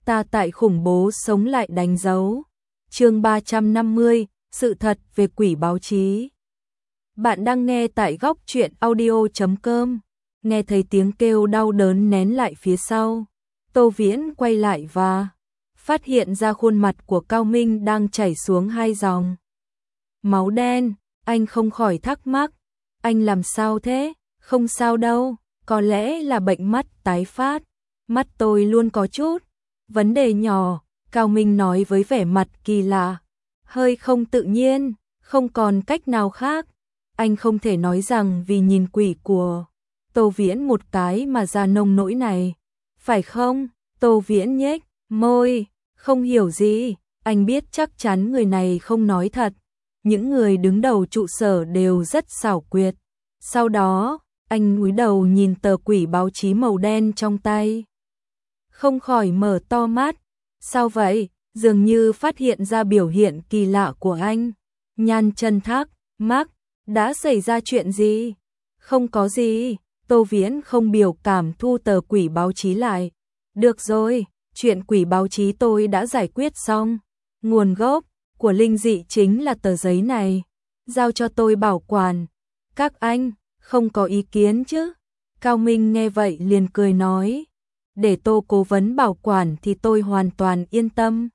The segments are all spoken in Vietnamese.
ta tại khủng bố sống lại đánh dấu. Chương 350, sự thật về quỷ báo chí. Bạn đang nghe tại góc truyện audio.com. Nghe thấy tiếng kêu đau đớn nén lại phía sau. Tô Viễn quay lại và phát hiện ra khuôn mặt của Cao Minh đang chảy xuống hai dòng máu đen. Anh không khỏi thắc mắc. Anh làm sao thế? Không sao đâu, có lẽ là bệnh mắt tái phát. Mắt tôi luôn có chút vấn đề nhỏ, Cao Minh nói với vẻ mặt kỳ lạ, hơi không tự nhiên, không còn cách nào khác. Anh không thể nói rằng vì nhìn quỷ của Tô Viễn một cái mà ra nông nỗi này. Phải không? Tô Viễn nhếch môi, không hiểu gì. Anh biết chắc chắn người này không nói thật. Những người đứng đầu trụ sở đều rất xảo quyệt. Sau đó, anh cúi đầu nhìn tờ quỷ báo chí màu đen trong tay. Không khỏi mở to mắt. Sao vậy? Dường như phát hiện ra biểu hiện kỳ lạ của anh. Nhan chân thắc mắc, đã xảy ra chuyện gì? Không có gì. Tô Viễn không biểu cảm thu tờ quỷ báo chí lại. Được rồi, chuyện quỷ báo chí tôi đã giải quyết xong. Nguồn gốc của linh dị chính là tờ giấy này. Giao cho tôi bảo quản. Các anh không có ý kiến chứ? Cao Minh nghe vậy liền cười nói. Để Tô cố vấn bảo quản thì tôi hoàn toàn yên tâm.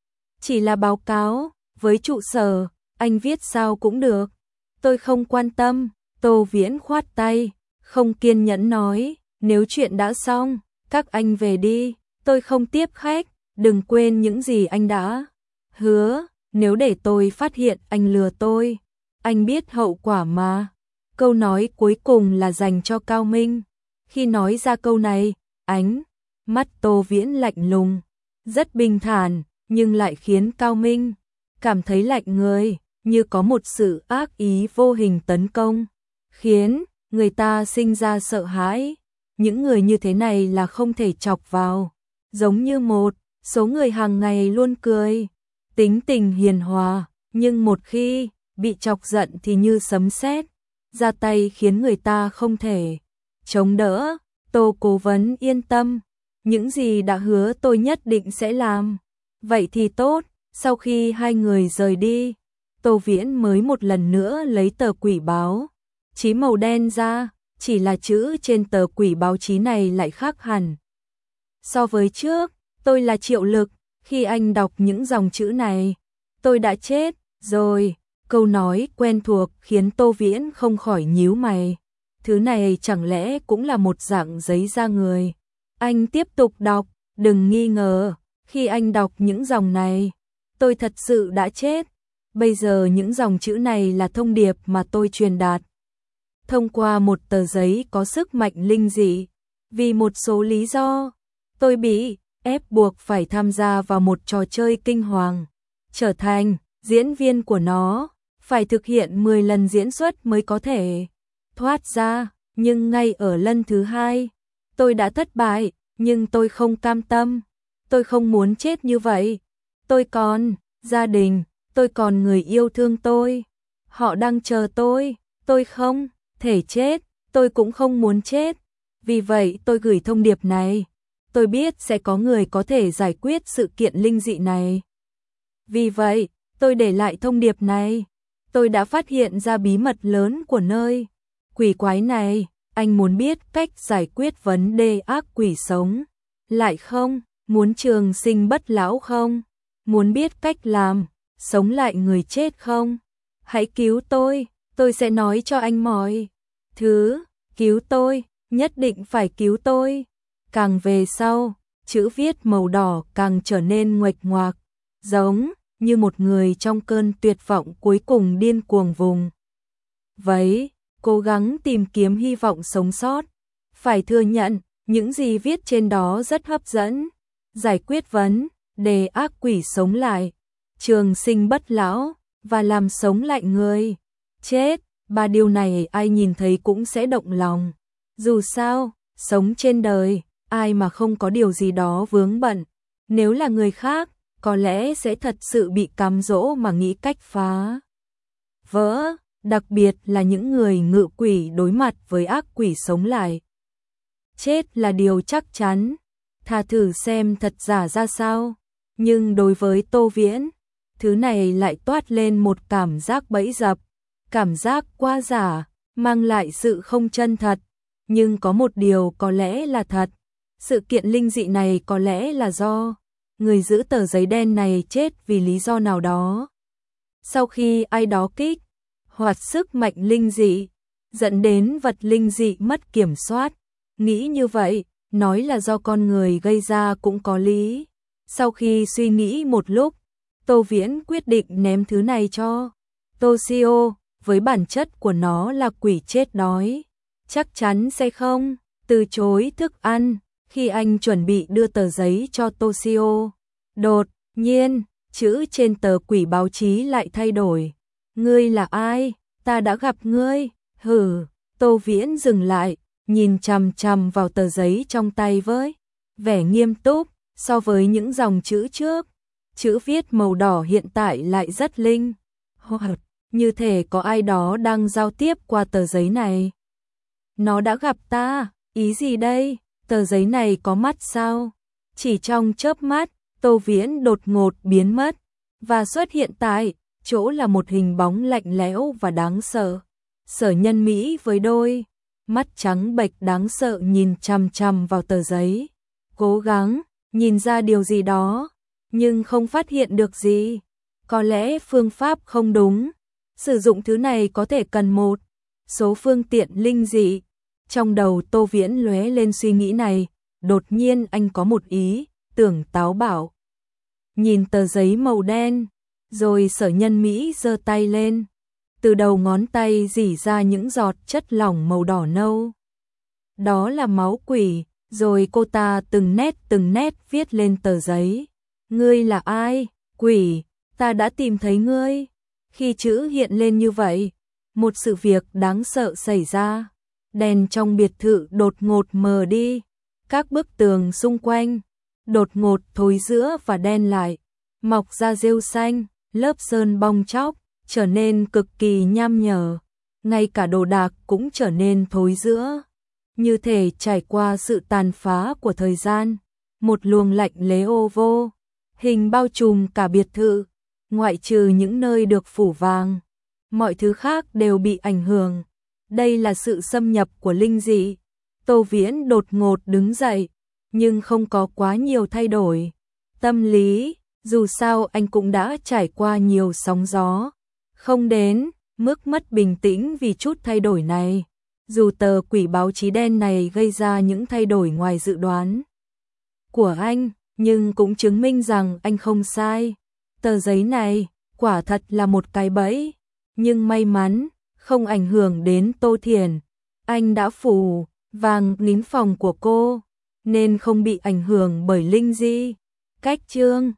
Chỉ là báo cáo với trụ sở, anh viết sao cũng được. Tôi không quan tâm. Tô Viễn khoát tay, không kiên nhẫn nói. Nếu chuyện đã xong, các anh về đi. Tôi không tiếp khách. Đừng quên những gì anh đã hứa. Nếu để tôi phát hiện anh lừa tôi, anh biết hậu quả mà. Câu nói cuối cùng là dành cho Cao Minh. Khi nói ra câu này, ánh mắt Tô Viễn lạnh lùng, rất bình thản, nhưng lại khiến Cao Minh cảm thấy lạnh người, như có một sự ác ý vô hình tấn công, khiến người ta sinh ra sợ hãi. Những người như thế này là không thể chọc vào, giống như một số người hàng ngày luôn cười, tính tình hiền hòa, nhưng một khi bị chọc giận thì như sấm sét, ra tay khiến người ta không thể chống đỡ. Tô cố vấn yên tâm, những gì đã hứa tôi nhất định sẽ làm. Vậy thì tốt. Sau khi hai người rời đi, Tô Viễn mới một lần nữa lấy tờ quỷ báo chí màu đen ra, chỉ là chữ trên tờ quỷ báo chí này lại khác hẳn. So với trước, tôi là Triệu Lực. Khi anh đọc những dòng chữ này, tôi đã chết rồi. Câu nói quen thuộc khiến Tô Viễn không khỏi nhíu mày. Thứ này chẳng lẽ cũng là một dạng giấy da người? Anh tiếp tục đọc, đừng nghi ngờ, khi anh đọc những dòng này, tôi thật sự đã chết. Bây giờ những dòng chữ này là thông điệp mà tôi truyền đạt. Thông qua một tờ giấy có sức mạnh linh dị. Vì một số lý do, tôi bị ép buộc phải tham gia vào một trò chơi kinh hoàng, trở thành diễn viên của nó, phải thực hiện 10 lần diễn xuất mới có thể thoát ra, nhưng ngay ở lần thứ 2, tôi đã thất bại, nhưng tôi không cam tâm, tôi không muốn chết như vậy. Tôi còn gia đình, tôi còn người yêu thương tôi, họ đang chờ tôi không thể chết, tôi cũng không muốn chết. Vì vậy tôi gửi thông điệp này. Tôi biết sẽ có người có thể giải quyết sự kiện linh dị này. Vì vậy, tôi để lại thông điệp này. Tôi đã phát hiện ra bí mật lớn của nơi quỷ quái này. Anh muốn biết cách giải quyết vấn đề ác quỷ sống lại không? Muốn trường sinh bất lão không? Muốn biết cách làm sống lại người chết không? Hãy cứu tôi sẽ nói cho anh mọi thứ. Cứu tôi, nhất định phải cứu tôi. Càng về sau, chữ viết màu đỏ càng trở nên nguệch ngoạc, giống như một người trong cơn tuyệt vọng cuối cùng điên cuồng vùng vẫy, cố gắng tìm kiếm hy vọng sống sót. Phải thừa nhận, những gì viết trên đó rất hấp dẫn. Giải quyết vấn đề ác quỷ sống lại, trường sinh bất lão, và làm sống lại người chết. Ba điều này ai nhìn thấy cũng sẽ động lòng. Dù sao, sống trên đời, ai mà không có điều gì đó vướng bận. Nếu là người khác, có lẽ sẽ thật sự bị cám dỗ mà nghĩ cách phá vỡ, đặc biệt là những người ngự quỷ đối mặt với ác quỷ sống lại. Chết là điều chắc chắn. thà thử xem thật giả ra sao. Nhưng đối với Tô Viễn, thứ này lại toát lên một cảm giác bẫy dập, cảm giác quá giả, mang lại sự không chân thật. Nhưng có một điều có lẽ là thật, sự kiện linh dị này có lẽ là do người giữ tờ giấy đen này chết vì lý do nào đó. Sau khi ai đó kích hoạt sức mạnh linh dị, dẫn đến vật linh dị mất kiểm soát, nghĩ như vậy, nói là do con người gây ra cũng có lý. Sau khi suy nghĩ một lúc, Tô Viễn quyết định ném thứ này cho Toshio, với bản chất của nó là quỷ chết đói, chắc chắn sẽ không từ chối thức ăn. Khi anh chuẩn bị đưa tờ giấy cho Toshio, đột nhiên, chữ trên tờ quỷ báo chí lại thay đổi. Ngươi là ai? Ta đã gặp ngươi. Hừ, Tô Viễn dừng lại, nhìn chằm chằm vào tờ giấy trong tay với vẻ nghiêm túc. So với những dòng chữ trước, chữ viết màu đỏ hiện tại lại rất linh hoạt, như thể có ai đó đang giao tiếp qua tờ giấy này. Nó đã gặp ta, ý gì đây? Tờ giấy này có mắt sao? Chỉ trong chớp mắt, Tô Viễn đột ngột biến mất và xuất hiện tại chỗ là một hình bóng lạnh lẽo và đáng sợ. Sở Nhân Mỹ với đôi mắt trắng bệch đáng sợ nhìn chằm chằm vào tờ giấy, cố gắng nhìn ra điều gì đó, nhưng không phát hiện được gì. Có lẽ phương pháp không đúng. Sử dụng thứ này có thể cần một số phương tiện linh dị. Trong đầu Tô Viễn lóe lên suy nghĩ này, đột nhiên anh có một ý tưởng táo bạo. Nhìn tờ giấy màu đen, rồi Sở Nhân Mỹ giơ tay lên, từ đầu ngón tay rỉ ra những giọt chất lỏng màu đỏ nâu. Đó là máu quỷ, rồi cô ta từng nét viết lên tờ giấy. Ngươi là ai? Quỷ, ta đã tìm thấy ngươi. Khi chữ hiện lên như vậy, một sự việc đáng sợ xảy ra. Đèn trong biệt thự đột ngột mờ đi, các bức tường xung quanh đột ngột thối rữa và đen lại, mọc ra rêu xanh, lớp sơn bong tróc trở nên cực kỳ nham nhở, ngay cả đồ đạc cũng trở nên thối rữa, như thể trải qua sự tàn phá của thời gian. Một luồng lạnh lẽo vô hình bao trùm cả biệt thự, ngoại trừ những nơi được phủ vàng, mọi thứ khác đều bị ảnh hưởng. Đây là sự xâm nhập của linh dị. Tô Viễn đột ngột đứng dậy, nhưng không có quá nhiều thay đổi tâm lý, dù sao anh cũng đã trải qua nhiều sóng gió, không đến mức mất bình tĩnh vì chút thay đổi này. Dù tờ quỷ báo chí đen này gây ra những thay đổi ngoài dự đoán của anh, nhưng cũng chứng minh rằng anh không sai. Tờ giấy này quả thật là một cái bẫy, nhưng may mắn không ảnh hưởng đến Tô Thiền. Anh đã phủ vàng nín phòng của cô, nên không bị ảnh hưởng bởi linh dị. Cách chương